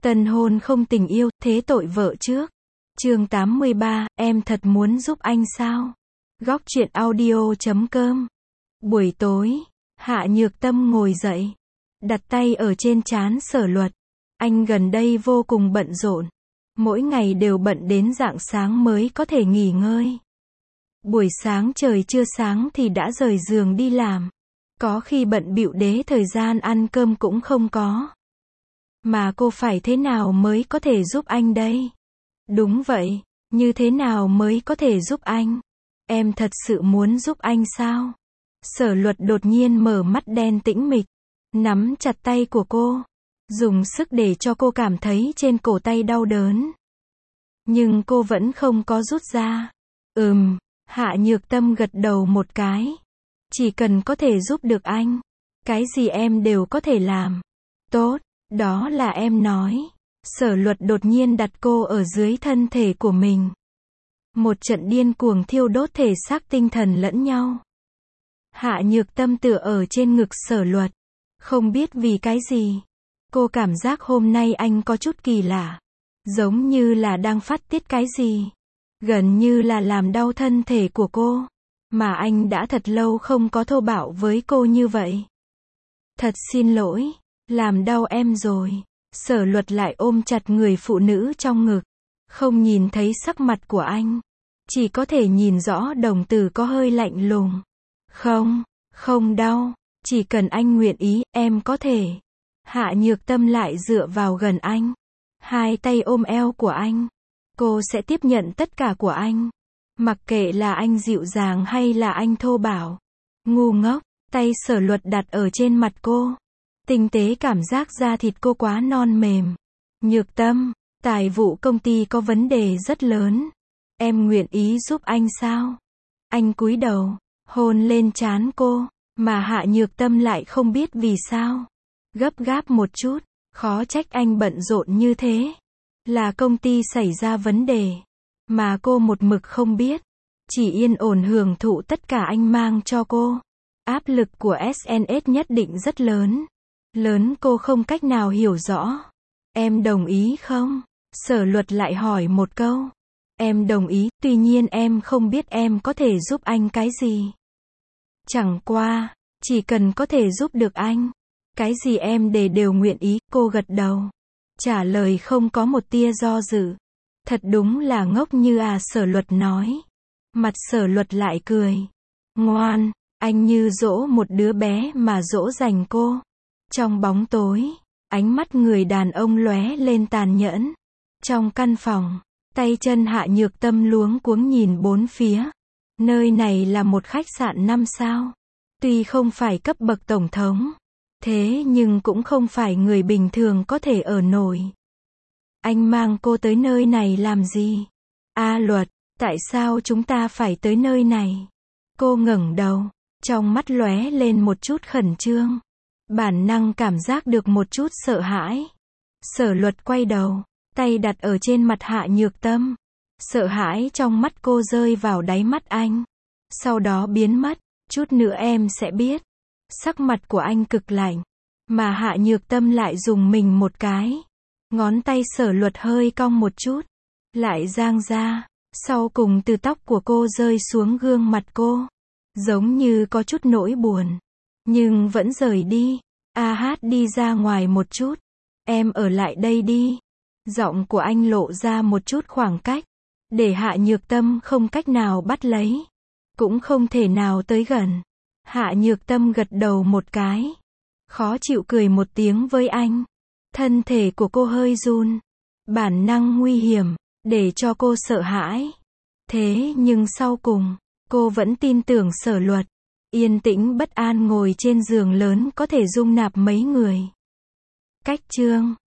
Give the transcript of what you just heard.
Tân hôn không tình yêu, thế tội vợ trước. Chương 83, em thật muốn giúp anh sao? Góc truyện audio.com. Buổi tối, Hạ Nhược Tâm ngồi dậy, đặt tay ở trên trán Sở Luật. Anh gần đây vô cùng bận rộn, mỗi ngày đều bận đến rạng sáng mới có thể nghỉ ngơi. Buổi sáng trời chưa sáng thì đã rời giường đi làm, có khi bận bịu đế thời gian ăn cơm cũng không có. Mà cô phải thế nào mới có thể giúp anh đây? Đúng vậy, như thế nào mới có thể giúp anh? Em thật sự muốn giúp anh sao? Sở Luật đột nhiên mở mắt đen tĩnh mịch, nắm chặt tay của cô, dùng sức để cho cô cảm thấy trên cổ tay đau đớn. Nhưng cô vẫn không có rút ra. Hạ Nhược Tâm gật đầu một cái. Chỉ cần có thể giúp được anh, cái gì em đều có thể làm. Tốt, đó là em nói. Sở Luật đột nhiên đặt cô ở dưới thân thể của mình. Một trận điên cuồng thiêu đốt thể xác tinh thần lẫn nhau. Hạ Nhược Tâm tựa ở trên ngực Sở Luật. Không biết vì cái gì, cô cảm giác hôm nay anh có chút kỳ lạ. Giống như là đang phát tiết cái gì. Gần như là làm đau thân thể của cô. Mà anh đã thật lâu không có thô bạo với cô như vậy. Thật xin lỗi, làm đau em rồi. Sở Luật lại ôm chặt người phụ nữ trong ngực. Không nhìn thấy sắc mặt của anh. Chỉ có thể nhìn rõ đồng tử có hơi lạnh lùng. Không đau. Chỉ cần anh nguyện ý, em có thể. Hạ Nhược Tâm lại dựa vào gần anh. Hai tay ôm eo của anh. Cô sẽ tiếp nhận tất cả của anh. Mặc kệ là anh dịu dàng hay là anh thô bạo. Ngu ngốc, tay Sở Luật đặt ở trên mặt cô. Tinh tế cảm giác da thịt cô quá non mềm. Nhược Tâm, tài vụ công ty có vấn đề rất lớn. Em nguyện ý giúp anh sao? Anh cúi đầu, hôn lên trán cô, mà Hạ Nhược Tâm lại không biết vì sao. Gấp gáp một chút, khó trách anh bận rộn như thế. Là công ty xảy ra vấn đề, mà cô một mực không biết. Chỉ yên ổn hưởng thụ tất cả anh mang cho cô. Áp lực của SNS nhất định rất lớn. Lớn cô không cách nào hiểu rõ. Em đồng ý không? Sở Luật lại hỏi một câu. Em đồng ý, tuy nhiên em không biết em có thể giúp anh cái gì. Chẳng qua, chỉ cần có thể giúp được anh. Cái gì em đều nguyện ý, cô gật đầu. Trả lời không có một tia do dự. Thật đúng là ngốc như Sở Luật nói. Mặt Sở Luật lại cười. Ngoan, anh như dỗ một đứa bé mà dỗ dành cô. Trong bóng tối, ánh mắt người đàn ông lóe lên tàn nhẫn. Trong căn phòng, tay chân Hạ Nhược Tâm luống cuống nhìn bốn phía. Nơi này là một khách sạn 5 sao. Tuy không phải cấp bậc tổng thống, thế nhưng cũng không phải người bình thường có thể ở nổi. Anh mang cô tới nơi này làm gì? Luật, tại sao chúng ta phải tới nơi này? Cô ngẩng đầu, trong mắt lóe lên một chút khẩn trương. Bản năng cảm giác được một chút sợ hãi. Sở Luật quay đầu, tay đặt ở trên mặt Hạ Nhược Tâm. Sợ hãi trong mắt cô rơi vào đáy mắt anh. Sau đó biến mất, chút nữa em sẽ biết. Sắc mặt của anh cực lạnh, mà Hạ Nhược Tâm lại dùng mình một cái. Ngón tay Sở Luật hơi cong một chút, lại giang ra, sau cùng từ tóc của cô rơi xuống gương mặt cô. Giống như có chút nỗi buồn, nhưng vẫn rời đi. Đi ra ngoài một chút. Em ở lại đây đi. Giọng của anh lộ ra một chút khoảng cách, để Hạ Nhược Tâm không cách nào bắt lấy, cũng không thể nào tới gần. Hạ Nhược Tâm gật đầu một cái, khó chịu cười một tiếng với anh. Thân thể của cô hơi run. Bản năng nguy hiểm, để cho cô sợ hãi. Thế nhưng sau cùng, cô vẫn tin tưởng Sở Luật. Yên tĩnh bất an ngồi trên giường lớn có thể dung nạp mấy người. Cách chương